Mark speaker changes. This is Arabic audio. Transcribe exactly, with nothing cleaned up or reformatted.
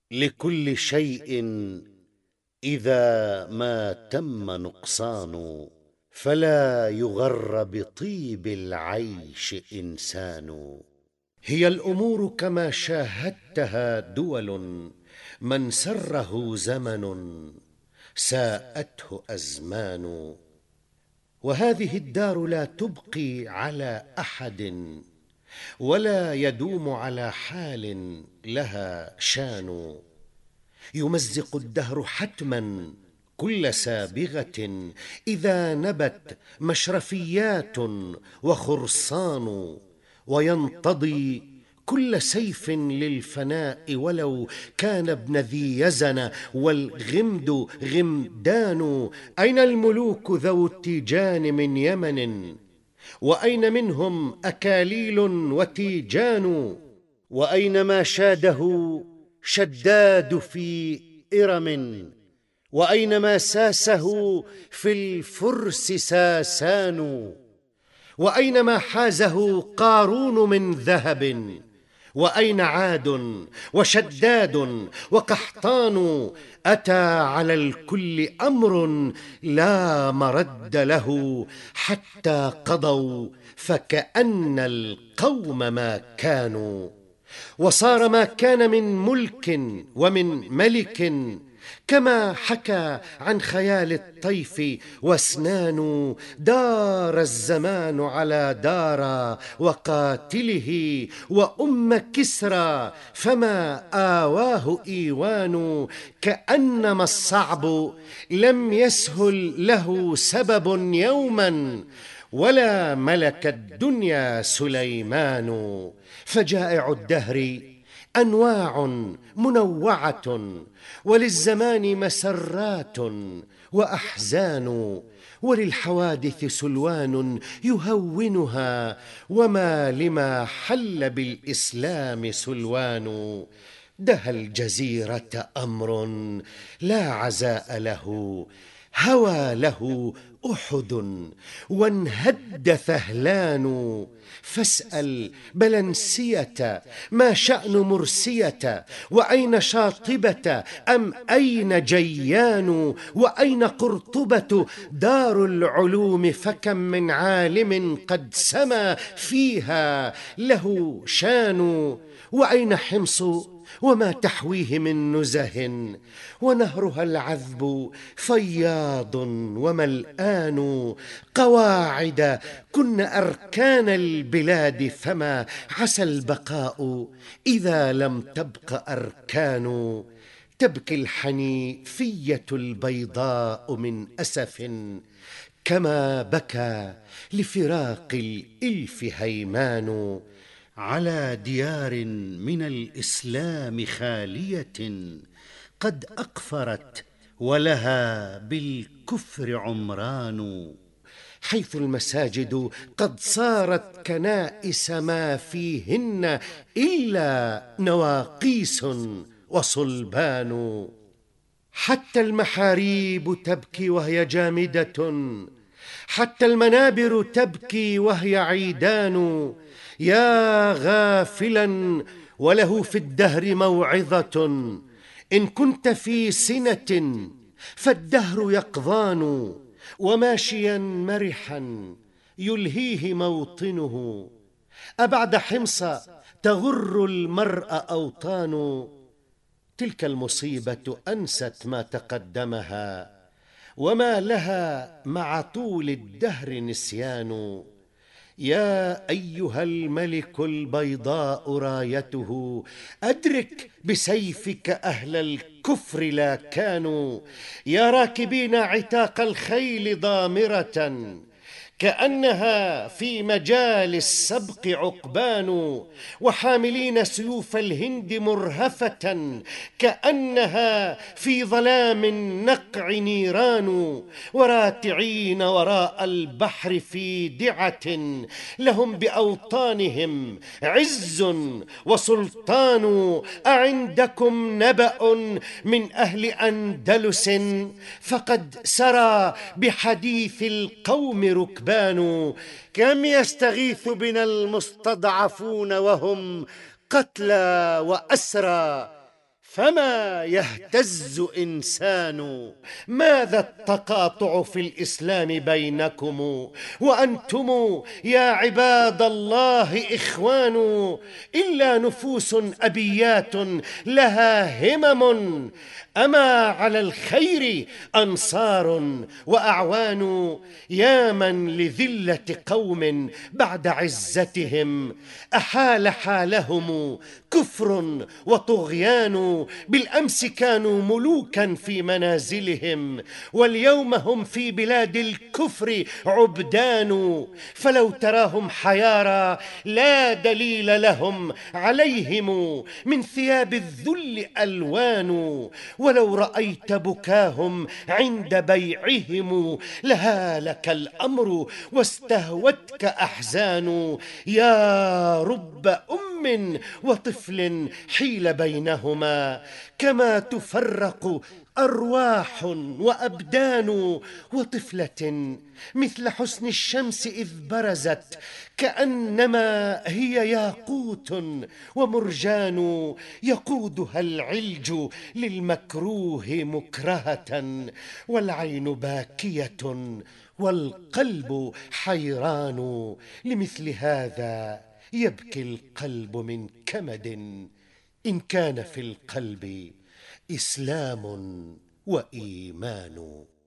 Speaker 1: لكل شيء إذا ما تم نقصان، فلا يغر بطيب العيش إنسان. هي الأمور كما شاهدتها دول، من سره زمن ساءته أزمان. وهذه الدار لا تبقي على أحد، ولا يدوم على حال لها شان. يمزق الدهر حتما كل سابغة إذا نبت مشرفيات وخرصان، وينتضي كل سيف للفناء ولو كان ابن ذي يزن، والغمد غمدان. أين الملوك ذو التيجان من يمن؟ وأين منهم أكاليل وتيجان؟ وأين ما شاده شداد في إرم؟ وأين ما ساسه في الفرس ساسان؟ وأين ما حازه قارون من ذهب؟ وأين عاد وشداد وقحطان؟ أتى على الكل أمر لا مرد له، حتى قضوا فكأن القوم ما كانوا. وصار ما كان من ملك ومن ملك، كما حكى عن خيال الطيف واسنان. دار الزمان على دار وقاتله وأم كسرى، فما آواه إيوان. كأنما الصعب لم يسهل له سبب يوما، ولا ملك الدنيا سليمان. فجائع الدهر أنواع منوعة، وللزمان مسرات وأحزان، وللحوادث سلوان يهونها، وما لما حل بالإسلام سلوان. دهى الجزيرة أمر لا عزاء له، هوى له أحد وانهد ثهلان. فاسأل بلنسية ما شأن مرسية، وأين شاطبة أم أين جيان؟ وأين قرطبة دار العلوم؟ فكم من عالم قد سما فيها له شان. وأين حمص وما تحويه من نزه؟ ونهرها العذب فياض وملآن. قواعد كن أركان البلاد، فما عسى البقاء إذا لم تبق أركان. تبكي الحنيفية البيضاء من أسف، كما بكى لفراق الإلف هيمان. على ديار من الإسلام خالية قد أقفرت، ولها بالكفر عمران. حيث المساجد قد صارت كنائس، ما فيهن إلا نواقيس وصلبان. حتى المحاريب تبكي وهي جامدة، حتى المنابر تبكي وهي عيدان. يا غافلا وله في الدهر موعظة، إن كنت في سنة فالدهر يقظان. وماشيا مرحا يلهيه موطنه، أبعد حمص تغر المرء أوطان. تلك المصيبة أنست ما تقدمها، وما لها مع طول الدهر نسيان. يا أيها الملك البيضاء رايته، أدرك بسيفك أهل الكفر لا كانوا. يا راكبين عتاق الخيل ضامرة، كأنها في مجال السبق عقبان. وحاملين سيوف الهند مرهفة، كأنها في ظلام النقع نيران. وراتعين وراء البحر في دعة، لهم بأوطانهم عز وسلطان. أعندكم نبأ من أهل أندلس؟ فقد سرى بحديث القوم ركبان. كم يستغيث بنا المستضعفون وهم قتلى وأسرى، فما يهتز إنسان. ماذا التقاطع في الإسلام بينكم وأنتم يا عباد الله إخوان؟ إلا نفوس أبيات لها همم، أما على الخير أنصار وأعوان. يا من لذلة قوم بعد عزتهم أحال حالهم كفر وطغيان. بالأمس كانوا ملوكا في منازلهم، واليوم هم في بلاد الكفر عبدان. فلو تراهم حيارى لا دليل لهم عليهم، من ثياب الذل ألوان. ولو رأيت بكاهم عند بيعهم لهالك الأمر واستهوتك أحزان. يا رب أم وطفل حيل بينهما، كما تفرق أرواح وأبدان. وطفلة مثل حسن الشمس إذ برزت كأنما هي ياقوت ومرجان. يقودها العلج للمكروه مكرهة، والعين باكية والقلب حيران. لمثل هذا يبكي القلب من كمد، إن كان في القلب إسلام وإيمان.